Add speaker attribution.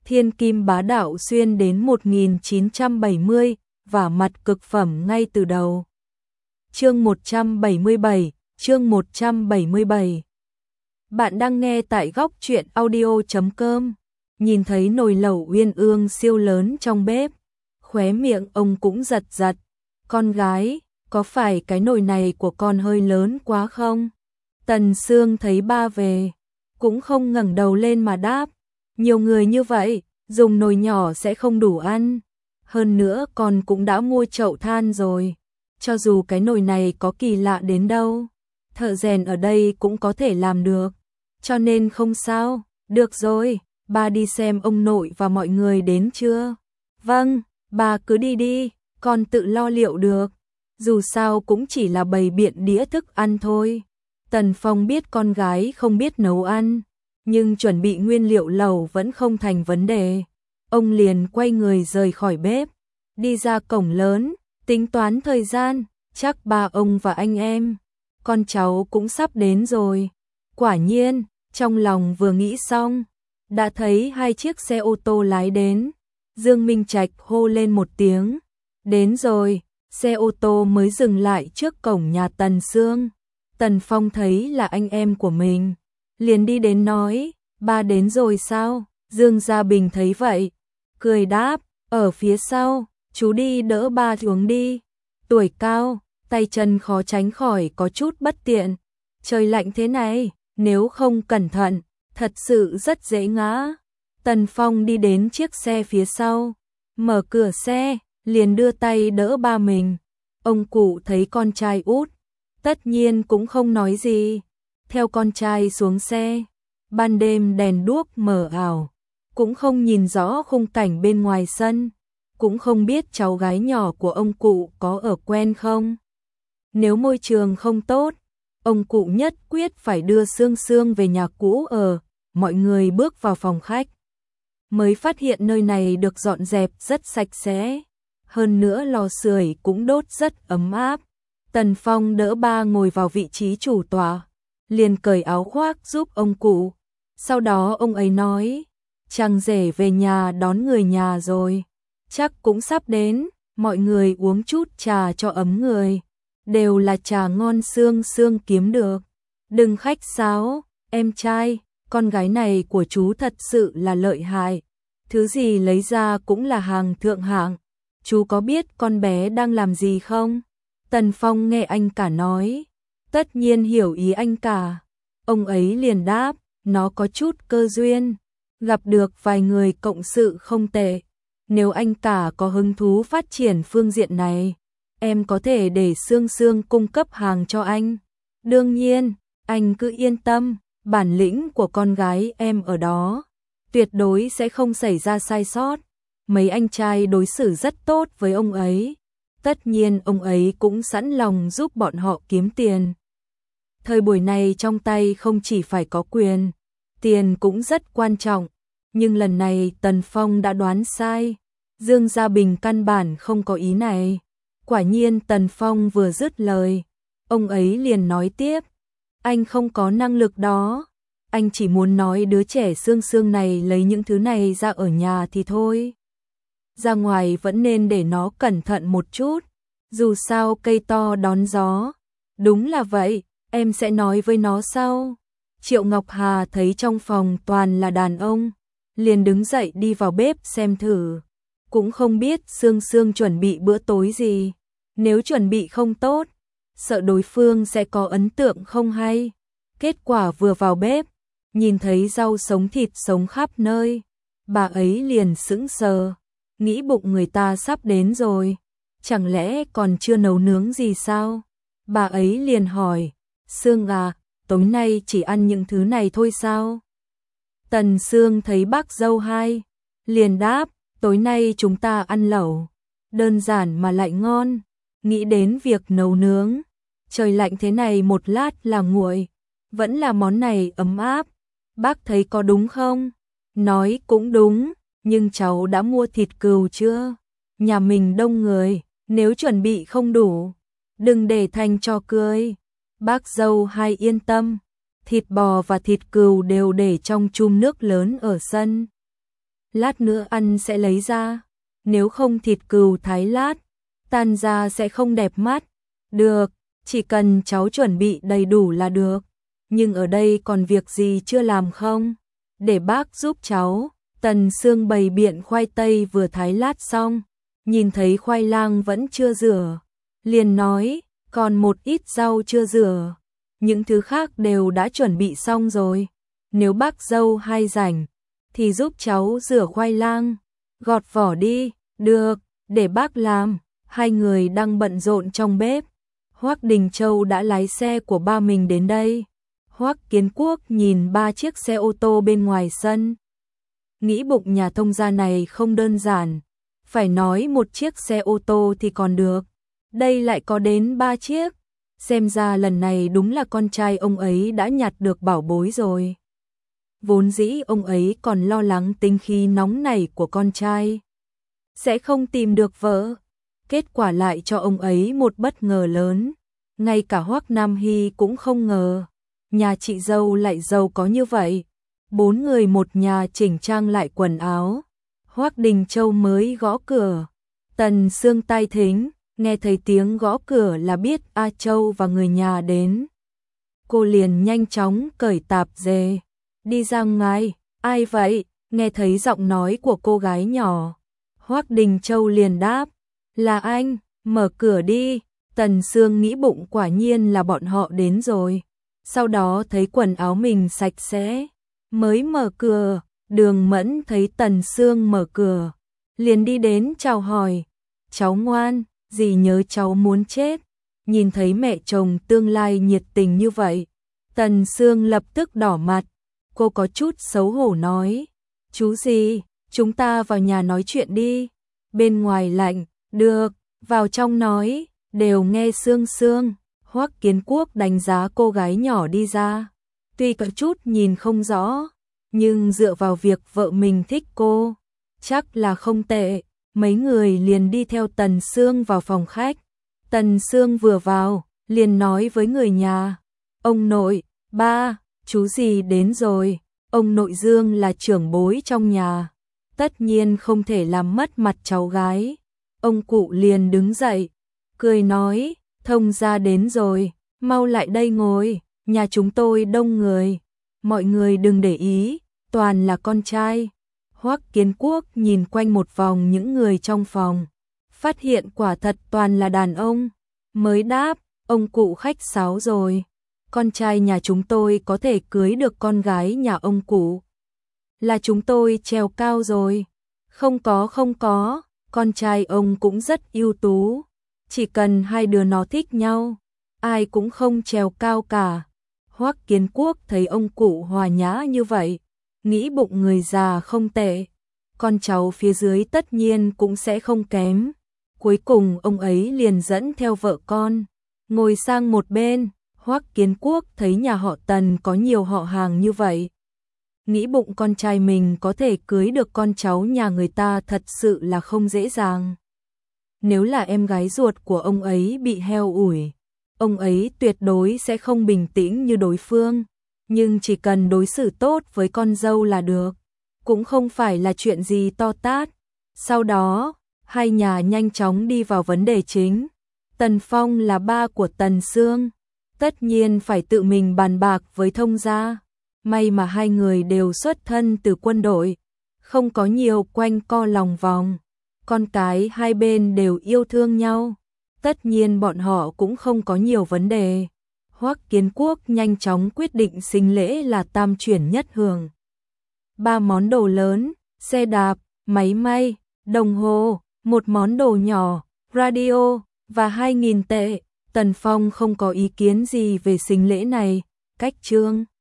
Speaker 1: Thiên kim bá đạo xuyên đến 1970, và mặt cực phẩm ngay từ đầu. Chương 177, chương 177. Bạn đang nghe tại góc truyện audio.com. Nhìn thấy nồi lẩu uyên ương siêu lớn trong bếp, khóe miệng ông cũng giật giật. Con gái, có phải cái nồi này của con hơi lớn quá không? Tần Sương thấy ba về, cũng không ngẩng đầu lên mà đáp. Nhiều người như vậy, dùng nồi nhỏ sẽ không đủ ăn. Hơn nữa con cũng đã mua chậu than rồi. Cho dù cái nồi này có kỳ lạ đến đâu, thợ rèn ở đây cũng có thể làm được. Cho nên không sao, được rồi, ba đi xem ông nội và mọi người đến chưa? Vâng, bà cứ đi đi, con tự lo liệu được. Dù sao cũng chỉ là bày biện đĩa thức ăn thôi. Tần Phong biết con gái không biết nấu ăn, nhưng chuẩn bị nguyên liệu lẩu vẫn không thành vấn đề. Ông liền quay người rời khỏi bếp, đi ra cổng lớn, tính toán thời gian, chắc ba ông và anh em, con cháu cũng sắp đến rồi. Quả nhiên, trong lòng vừa nghĩ xong, đã thấy hai chiếc xe ô tô lái đến. Dương Minh Trạch hô lên một tiếng, đến rồi, xe ô tô mới dừng lại trước cổng nhà Tần Sương. Tần Phong thấy là anh em của mình, liền đi đến nói, ba đến rồi sao? Dương Gia Bình thấy vậy, cười đáp, ở phía sau, chú đi đỡ ba xuống đi. Tuổi cao, tay chân khó tránh khỏi có chút bất tiện. Trời lạnh thế này, nếu không cẩn thận, thật sự rất dễ ngã. Tần Phong đi đến chiếc xe phía sau, mở cửa xe, liền đưa tay đỡ ba mình. Ông cụ thấy con trai út, tất nhiên cũng không nói gì, theo con trai xuống xe. Ban đêm đèn đuốc mờ ảo, cũng không nhìn rõ khung cảnh bên ngoài sân, cũng không biết cháu gái nhỏ của ông cụ có ở quen không. Nếu môi trường không tốt, ông cụ nhất quyết phải đưa Sương Sương về nhà cũ ở. Mọi người bước vào phòng khách, mới phát hiện nơi này được dọn dẹp rất sạch sẽ, hơn nữa lò sưởi cũng đốt rất ấm áp. Tần Phong đỡ ba ngồi vào vị trí chủ tọa, liền cởi áo khoác giúp ông cụ. Sau đó ông ấy nói, chàng rể về nhà đón người nhà rồi, chắc cũng sắp đến, mọi người uống chút trà cho ấm người, đều là trà ngon Sương Sương kiếm được. Đừng khách sáo, em trai, con gái này của chú thật sự là lợi hại, thứ gì lấy ra cũng là hàng thượng hạng. Chú có biết con bé đang làm gì không? Tần Phong nghe anh cả nói, tất nhiên hiểu ý anh cả. Ông ấy liền đáp, nó có chút cơ duyên, gặp được vài người cộng sự không tệ. Nếu anh cả có hứng thú phát triển phương diện này, em có thể để Sương Sương cung cấp hàng cho anh. Đương nhiên, anh cứ yên tâm, bản lĩnh của con gái em ở đó, tuyệt đối sẽ không xảy ra sai sót. Mấy anh trai đối xử rất tốt với ông ấy, tất nhiên ông ấy cũng sẵn lòng giúp bọn họ kiếm tiền. Thời buổi này trong tay không chỉ phải có quyền, tiền cũng rất quan trọng. Nhưng lần này Tần Phong đã đoán sai, Dương Gia Bình căn bản không có ý này. Quả nhiên Tần Phong vừa dứt lời, ông ấy liền nói tiếp, anh không có năng lực đó, anh chỉ muốn nói đứa trẻ Sương Sương này lấy những thứ này ra ở nhà thì thôi. Ra ngoài vẫn nên để nó cẩn thận một chút, dù sao cây to đón gió. Đúng là vậy, em sẽ nói với nó sau. Triệu Ngọc Hà thấy trong phòng toàn là đàn ông, liền đứng dậy đi vào bếp xem thử. Cũng không biết Sương Sương chuẩn bị bữa tối gì, nếu chuẩn bị không tốt, sợ đối phương sẽ có ấn tượng không hay. Kết quả vừa vào bếp, nhìn thấy rau sống thịt sống khắp nơi, bà ấy liền sững sờ, nghĩ bụng người ta sắp đến rồi, chẳng lẽ còn chưa nấu nướng gì sao? Bà ấy liền hỏi, Sương à, tối nay chỉ ăn những thứ này thôi sao? Tần Sương thấy bác dâu hai, liền đáp, tối nay chúng ta ăn lẩu, đơn giản mà lại ngon. Nghĩ đến việc nấu nướng, trời lạnh thế này một lát là nguội, vẫn là món này ấm áp. Bác thấy có đúng không? Nói cũng đúng, nhưng cháu đã mua thịt cừu chưa? Nhà mình đông người, nếu chuẩn bị không đủ, đừng để thành trò cười. Bác dâu hai yên tâm, thịt bò và thịt cừu đều để trong chum nước lớn ở sân. lát nữa ăn sẽ lấy ra, nếu không thịt cừu thái lát, tan ra sẽ không đẹp mắt. Được, chỉ cần cháu chuẩn bị đầy đủ là được. Nhưng ở đây còn việc gì chưa làm không? Để bác giúp cháu. Tần Sương bày biện khoai tây vừa thái lát xong, nhìn thấy khoai lang vẫn chưa rửa, liền nói, còn một ít rau chưa rửa, những thứ khác đều đã chuẩn bị xong rồi. Nếu bác dâu hay rảnh, thì giúp cháu rửa khoai lang, gọt vỏ đi. Được, để bác làm. Hai người đang bận rộn trong bếp. Hoắc Đình Châu đã lái xe của ba mình đến đây. Hoắc Kiến Quốc nhìn 3 chiếc xe ô tô bên ngoài sân, nghĩ bụng nhà thông gia này không đơn giản, phải nói một chiếc xe ô tô thì còn được, đây lại có đến 3 chiếc, xem ra lần này đúng là con trai ông ấy đã nhặt được bảo bối rồi. Vốn dĩ ông ấy còn lo lắng tính khí nóng nảy của con trai sẽ không tìm được vợ, kết quả lại cho ông ấy một bất ngờ lớn, ngay cả Hoắc Nam Hy cũng không ngờ, nhà chị dâu lại giàu có như vậy. 4 người một nhà chỉnh trang lại quần áo. Hoắc Đình Châu mới gõ cửa. Tần Sương tai thính, nghe thấy tiếng gõ cửa là biết A Châu và người nhà đến. Cô liền nhanh chóng cởi tạp dề, đi ra ngoài. Ai vậy? Nghe thấy giọng nói của cô gái nhỏ, Hoắc Đình Châu liền đáp, là anh, mở cửa đi. Tần Sương nghĩ bụng quả nhiên là bọn họ đến rồi. Sau đó thấy quần áo mình sạch sẽ, mới mở cửa. Đường Mẫn thấy Tần Sương mở cửa, liền đi đến chào hỏi, cháu ngoan, dì nhớ cháu muốn chết. Nhìn thấy mẹ chồng tương lai nhiệt tình như vậy, Tần Sương lập tức đỏ mặt, cô có chút xấu hổ nói, chú dì, chúng ta vào nhà nói chuyện đi, bên ngoài lạnh. Được, vào trong nói, đều nghe Sương Sương. Hoắc Kiến Quốc đánh giá cô gái nhỏ đi ra, tuy có chút nhìn không rõ, nhưng dựa vào việc vợ mình thích cô, chắc là không tệ. Mấy người liền đi theo Tần Sương vào phòng khách. Tần Sương vừa vào, liền nói với người nhà, ông nội, ba, chú dì đến rồi. Ông nội Dương là trưởng bối trong nhà, tất nhiên không thể làm mất mặt cháu gái. Ông cụ liền đứng dậy, cười nói, thông gia đến rồi, mau lại đây ngồi, nhà chúng tôi đông người, mọi người đừng để ý, toàn là con trai. Hoắc Kiến Quốc nhìn quanh một vòng những người trong phòng, phát hiện quả thật toàn là đàn ông, mới đáp, ông cụ khách sáo rồi, con trai nhà chúng tôi có thể cưới được con gái nhà ông cụ, là chúng tôi trèo cao rồi. Không có, con trai ông cũng rất ưu tú, chỉ cần hai đứa nó thích nhau, ai cũng không trèo cao cả. Hoắc Kiến Quốc thấy ông cụ hòa nhã như vậy, nghĩ bụng người già không tệ, con cháu phía dưới tất nhiên cũng sẽ không kém. Cuối cùng ông ấy liền dẫn theo vợ con, ngồi sang một bên. Hoắc Kiến Quốc thấy nhà họ Tần có nhiều họ hàng như vậy, nghĩ bụng con trai mình có thể cưới được con cháu nhà người ta thật sự là không dễ dàng. Nếu là em gái ruột của ông ấy bị heo ủi, ông ấy tuyệt đối sẽ không bình tĩnh như đối phương, nhưng chỉ cần đối xử tốt với con dâu là được, cũng không phải là chuyện gì to tát. Sau đó, hai nhà nhanh chóng đi vào vấn đề chính. Tần Phong là ba của Tần Sương, tất nhiên phải tự mình bàn bạc với thông gia. May mà hai người đều xuất thân từ quân đội, không có nhiều quanh co lòng vòng. Con cái hai bên đều yêu thương nhau, tất nhiên bọn họ cũng không có nhiều vấn đề. Hoắc Kiến Quốc nhanh chóng quyết định sinh lễ là tam chuyển nhất hưởng. 3 món đồ lớn, xe đạp, máy may, đồng hồ, một món đồ nhỏ, radio và 2.000 tệ. Tần Phong không có ý kiến gì về sinh lễ này, cách trương